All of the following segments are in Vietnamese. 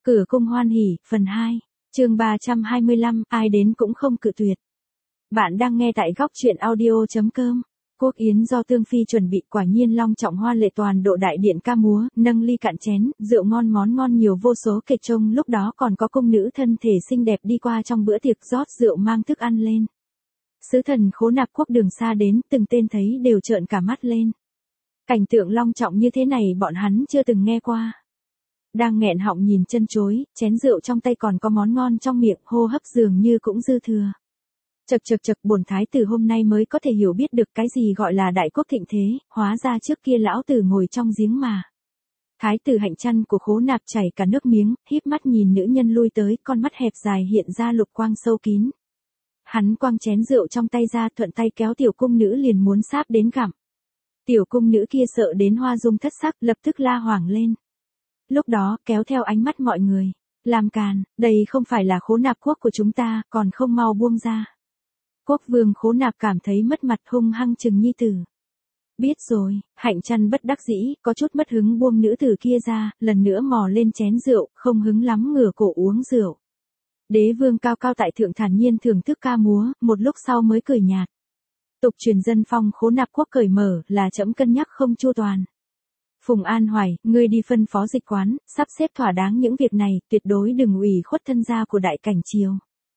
Cửa cung hoan hỉ, phần 2, chương 325, ai đến cũng không cự tuyệt. Bạn đang nghe tại góc truyện audio.com. Quốc yến do Tương Phi chuẩn bị quả nhiên long trọng hoa lệ toàn độ đại điện ca múa, nâng ly cạn chén, rượu ngon món ngon nhiều vô số kể trông lúc đó còn có cung nữ thân thể xinh đẹp đi qua trong bữa tiệc rót rượu mang thức ăn lên. Sứ thần Khố Nạp Quốc đường xa đến, từng tên thấy đều trợn cả mắt lên. Cảnh tượng long trọng như thế này bọn hắn chưa từng nghe qua. Đang nghẹn họng nhìn chân chối, chén rượu trong tay còn có món ngon trong miệng, hô hấp dường như cũng dư thừa. Chậc, bổn thái tử hôm nay mới có thể hiểu biết được cái gì gọi là đại quốc thịnh thế, hóa ra trước kia lão tử ngồi trong giếng mà. Thái tử Hạnh Trăn của Khố Nạp chảy cả nước miếng, híp mắt nhìn nữ nhân lui tới, con mắt hẹp dài hiện ra lục quang sâu kín. Hắn quăng chén rượu trong tay ra, thuận tay kéo tiểu cung nữ liền muốn sáp đến gặm. Tiểu cung nữ kia sợ đến hoa dung thất sắc, lập tức la hoảng lên. Lúc đó, kéo theo ánh mắt mọi người. Làm càn, đây không phải là Khố Nạp Quốc của chúng ta, còn không mau buông ra. Quốc vương Khố Nạp cảm thấy mất mặt, hung hăng trừng nhi tử. Biết rồi, Hạnh Trăn bất đắc dĩ, có chút mất hứng buông nữ tử kia ra, lần nữa mò lên chén rượu, không hứng lắm ngửa cổ uống rượu. Đế vương cao cao tại thượng thản nhiên thưởng thức ca múa, một lúc sau mới cười nhạt. Tục truyền dân phong Khố Nạp Quốc cởi mở, là trẫm cân nhắc không chu toàn. Phùng An Hoài, ngươi đi phân phó dịch quán, sắp xếp thỏa đáng những việc này, tuyệt đối đừng ủy khuất thân gia của đại cảnh triều.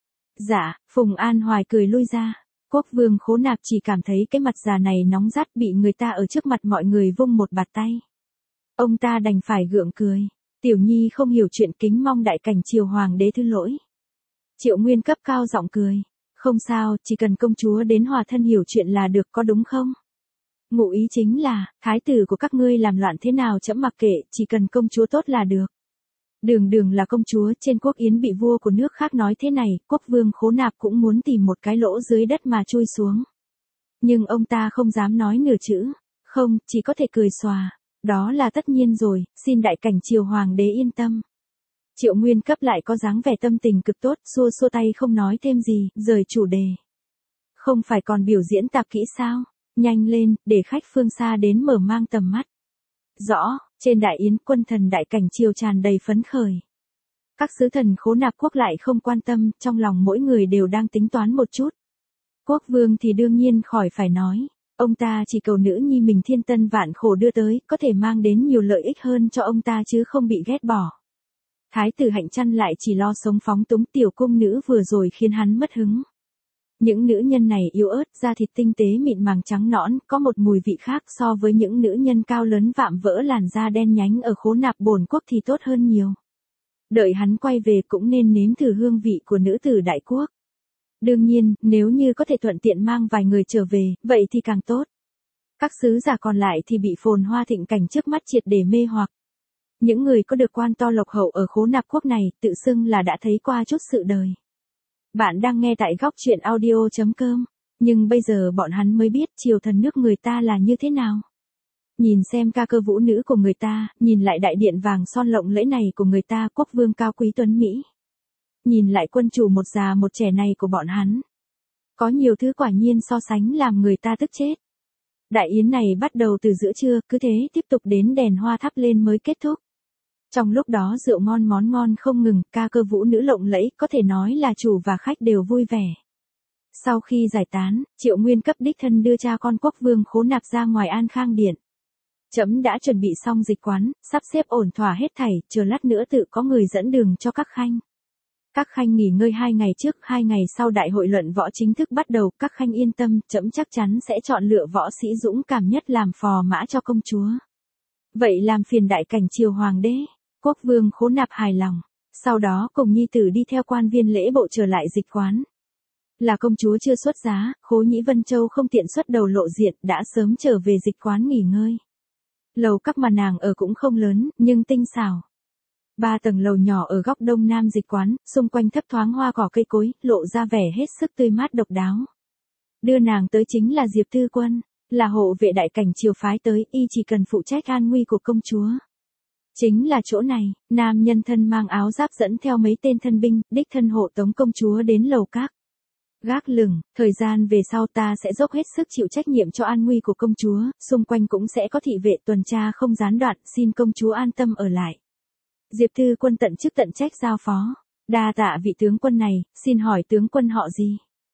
Dạ, Phùng An Hoài cười lui ra. Quốc vương Khố Nạp chỉ cảm thấy cái mặt già này nóng rát, bị người ta ở trước mặt mọi người vung một bạt tay. Ông ta đành phải gượng cười. Tiểu nhi không hiểu chuyện, kính mong đại cảnh triều hoàng đế thứ lỗi. Triệu Nguyên cấp cao giọng cười. Không sao, chỉ cần công chúa đến hòa thân hiểu chuyện là được, có đúng không? Ngụ ý chính là, thái tử của các ngươi làm loạn thế nào trẫm mặc kệ, chỉ cần công chúa tốt là được. Đường là công chúa, trên quốc yến bị vua của nước khác nói thế này, quốc vương Khố Nạp cũng muốn tìm một cái lỗ dưới đất mà chui xuống. Nhưng ông ta không dám nói nửa chữ, không, chỉ có thể cười xòa. Đó là tất nhiên rồi, xin đại cảnh triều hoàng đế yên tâm. Triệu Nguyên cấp lại có dáng vẻ tâm tình cực tốt, xua xua tay không nói thêm gì, rời chủ đề. Không phải còn biểu diễn tạp kỹ sao? Nhanh lên, để khách phương xa đến mở mang tầm mắt. Rõ, trên đại yến quân thần đại cảnh triều tràn đầy phấn khởi. Các sứ thần Khố Nạp Quốc lại không quan tâm, trong lòng mỗi người đều đang tính toán một chút. Quốc vương thì đương nhiên khỏi phải nói, ông ta chỉ cầu nữ nhi mình thiên tân vạn khổ đưa tới, có thể mang đến nhiều lợi ích hơn cho ông ta chứ không bị ghét bỏ. Thái tử Hạnh Trăn lại chỉ lo sống phóng túng, tiểu cung nữ vừa rồi khiến hắn mất hứng. Những nữ nhân này yếu ớt, da thịt tinh tế mịn màng trắng nõn, có một mùi vị khác so với những nữ nhân cao lớn vạm vỡ làn da đen nhánh ở Khố Nạp bổn quốc thì tốt hơn nhiều. Đợi hắn quay về cũng nên nếm thử hương vị của nữ tử đại quốc. Đương nhiên, nếu như có thể thuận tiện mang vài người trở về, vậy thì càng tốt. Các sứ giả còn lại thì bị phồn hoa thịnh cảnh trước mắt triệt để mê hoặc. Những người có được quan to lộc hậu ở Khố Nạp Quốc này, tự xưng là đã thấy qua chút sự đời. Bạn đang nghe tại góc truyện audio.com, nhưng bây giờ bọn hắn mới biết triều thần nước người ta là như thế nào. Nhìn xem ca cơ vũ nữ của người ta, nhìn lại đại điện vàng son lộng lẫy này của người ta, quốc vương cao quý tuấn Mỹ. Nhìn lại quân chủ một già một trẻ này của bọn hắn. Có nhiều thứ quả nhiên so sánh làm người ta tức chết. Đại yến này bắt đầu từ giữa trưa, cứ thế tiếp tục đến đèn hoa thắp lên mới kết thúc. Trong lúc đó rượu ngon món ngon không ngừng, ca cơ vũ nữ lộng lẫy, có thể nói là chủ và khách đều vui vẻ. Sau khi giải tán, Triệu Nguyên cấp đích thân đưa cha con quốc vương Khố Nạp ra ngoài An Khang Điện. Trẫm đã chuẩn bị xong dịch quán, sắp xếp ổn thỏa hết thảy, chờ lát nữa tự có người dẫn đường cho các khanh. Các khanh nghỉ ngơi 2 ngày trước, 2 ngày sau đại hội luận võ chính thức bắt đầu, các khanh yên tâm, trẫm chắc chắn sẽ chọn lựa võ sĩ dũng cảm nhất làm phò mã cho công chúa. Vậy làm phiền đại cảnh triều hoàng đế. Quốc vương Khố Nạp hài lòng, sau đó cùng nhi tử đi theo quan viên lễ bộ trở lại dịch quán. Là công chúa chưa xuất giá, Khố Nhĩ Vân Châu không tiện xuất đầu lộ diện, đã sớm trở về dịch quán nghỉ ngơi. Lầu các mà nàng ở cũng không lớn, nhưng tinh xảo. 3 tầng lầu nhỏ ở góc đông nam dịch quán, xung quanh thấp thoáng hoa cỏ cây cối, lộ ra vẻ hết sức tươi mát độc đáo. Đưa nàng tới chính là Diệp Tư Quân, là hộ vệ đại cảnh triều phái tới, y chỉ cần phụ trách an nguy của công chúa. Chính là chỗ này, nam nhân thân mang áo giáp dẫn theo mấy tên thân binh, đích thân hộ tống công chúa đến lầu các. Gác lửng, thời gian về sau ta sẽ dốc hết sức chịu trách nhiệm cho an nguy của công chúa, xung quanh cũng sẽ có thị vệ tuần tra không gián đoạn, xin công chúa an tâm ở lại. Diệp Thư Quân tận chức tận trách giao phó. Đa tạ vị tướng quân này, xin hỏi tướng quân họ gì?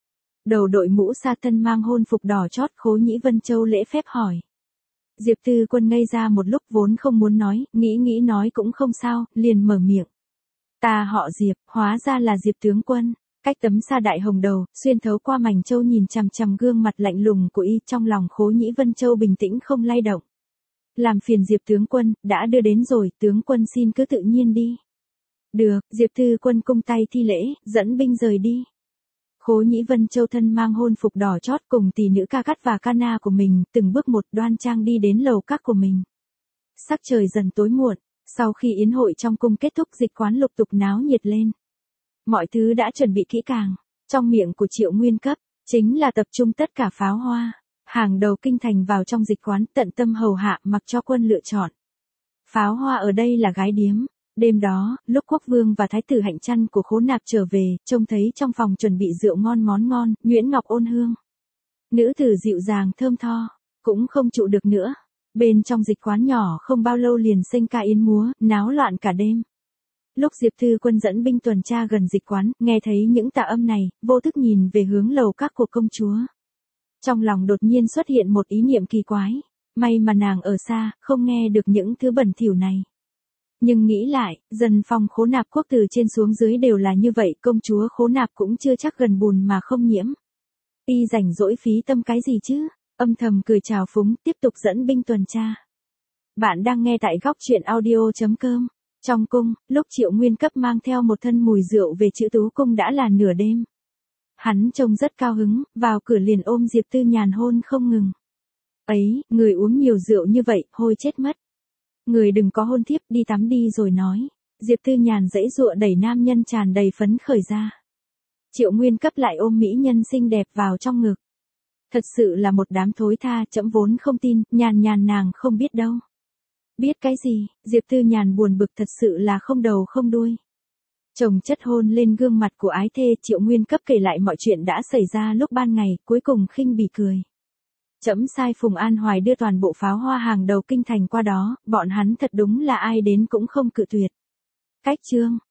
Đầu đội mũ sa thân mang hôn phục đỏ chót Khố Nhĩ Vân Châu lễ phép hỏi. Diệp Thư Quân ngây ra một lúc vốn không muốn nói, nghĩ nói cũng không sao, liền mở miệng. Ta họ Diệp, hóa ra là Diệp tướng quân. Cách tấm sa đại hồng đầu, xuyên thấu qua mảnh châu nhìn chằm chằm gương mặt lạnh lùng của y, trong lòng Khố Nhĩ Vân Châu bình tĩnh không lay động. Làm phiền Diệp tướng quân, đã đưa đến rồi, tướng quân xin cứ tự nhiên đi. Được, Diệp Thư Quân cung tay thi lễ, dẫn binh rời đi. Khố Nhĩ Vân Châu thân mang hôn phục đỏ chót cùng tỷ nữ ca cắt và ca na của mình, từng bước một đoan trang đi đến lầu các của mình. Sắc trời dần tối muộn, sau khi yến hội trong cung kết thúc dịch quán lục tục náo nhiệt lên. Mọi thứ đã chuẩn bị kỹ càng, trong miệng của Triệu Nguyên Cấp, chính là tập trung tất cả pháo hoa, hàng đầu kinh thành vào trong dịch quán tận tâm hầu hạ mặc cho quân lựa chọn. Pháo hoa ở đây là gái điếm. Đêm đó, lúc quốc vương và thái tử Hạnh Trăn của Khố Nạp trở về, trông thấy trong phòng chuẩn bị rượu ngon món ngon, nhuyễn ngọc ôn hương. Nữ tử dịu dàng thơm tho, cũng không trụ được nữa. Bên trong dịch quán nhỏ không bao lâu liền sinh ca yến múa, náo loạn cả đêm. Lúc Diệp Thư Quân dẫn binh tuần tra gần dịch quán, nghe thấy những tạ âm này, vô thức nhìn về hướng lầu các của công chúa. Trong lòng đột nhiên xuất hiện một ý niệm kỳ quái, may mà nàng ở xa, không nghe được những thứ bẩn thỉu này. Nhưng nghĩ lại, dân phong Khố Nạp quốc từ trên xuống dưới đều là như vậy, công chúa Khố Nạp cũng chưa chắc gần bùn mà không nhiễm. Y rảnh rỗi phí tâm cái gì chứ, âm thầm cười chào phúng, tiếp tục dẫn binh tuần tra. Bạn đang nghe tại góc truyện audio.com. Trong cung, lúc Triệu Nguyên Cấp mang theo một thân mùi rượu về Chữ Tú Cung đã là nửa đêm. Hắn trông rất cao hứng, vào cửa liền ôm Diệp Tư Nhàn hôn không ngừng. Ấy, người uống nhiều rượu như vậy, hôi chết mất. Người đừng có hôn thiếp, đi tắm đi rồi nói. Diệp Tư Nhàn giãy giụa đẩy nam nhân tràn đầy phấn khởi ra. Triệu Nguyên Cấp lại ôm mỹ nhân xinh đẹp vào trong ngực. Thật sự là một đám thối tha, trẫm vốn không tin, Nhàn nàng không biết đâu. Biết cái gì, Diệp Tư Nhàn buồn bực thật sự là không đầu không đuôi. Chồng chất hôn lên gương mặt của ái thê, Triệu Nguyên Cấp kể lại mọi chuyện đã xảy ra lúc ban ngày, cuối cùng khinh bỉ cười. Trẫm sai Phùng An Hoài đưa toàn bộ pháo hoa hàng đầu kinh thành qua đó, bọn hắn thật đúng là ai đến cũng không cự tuyệt. Cách chương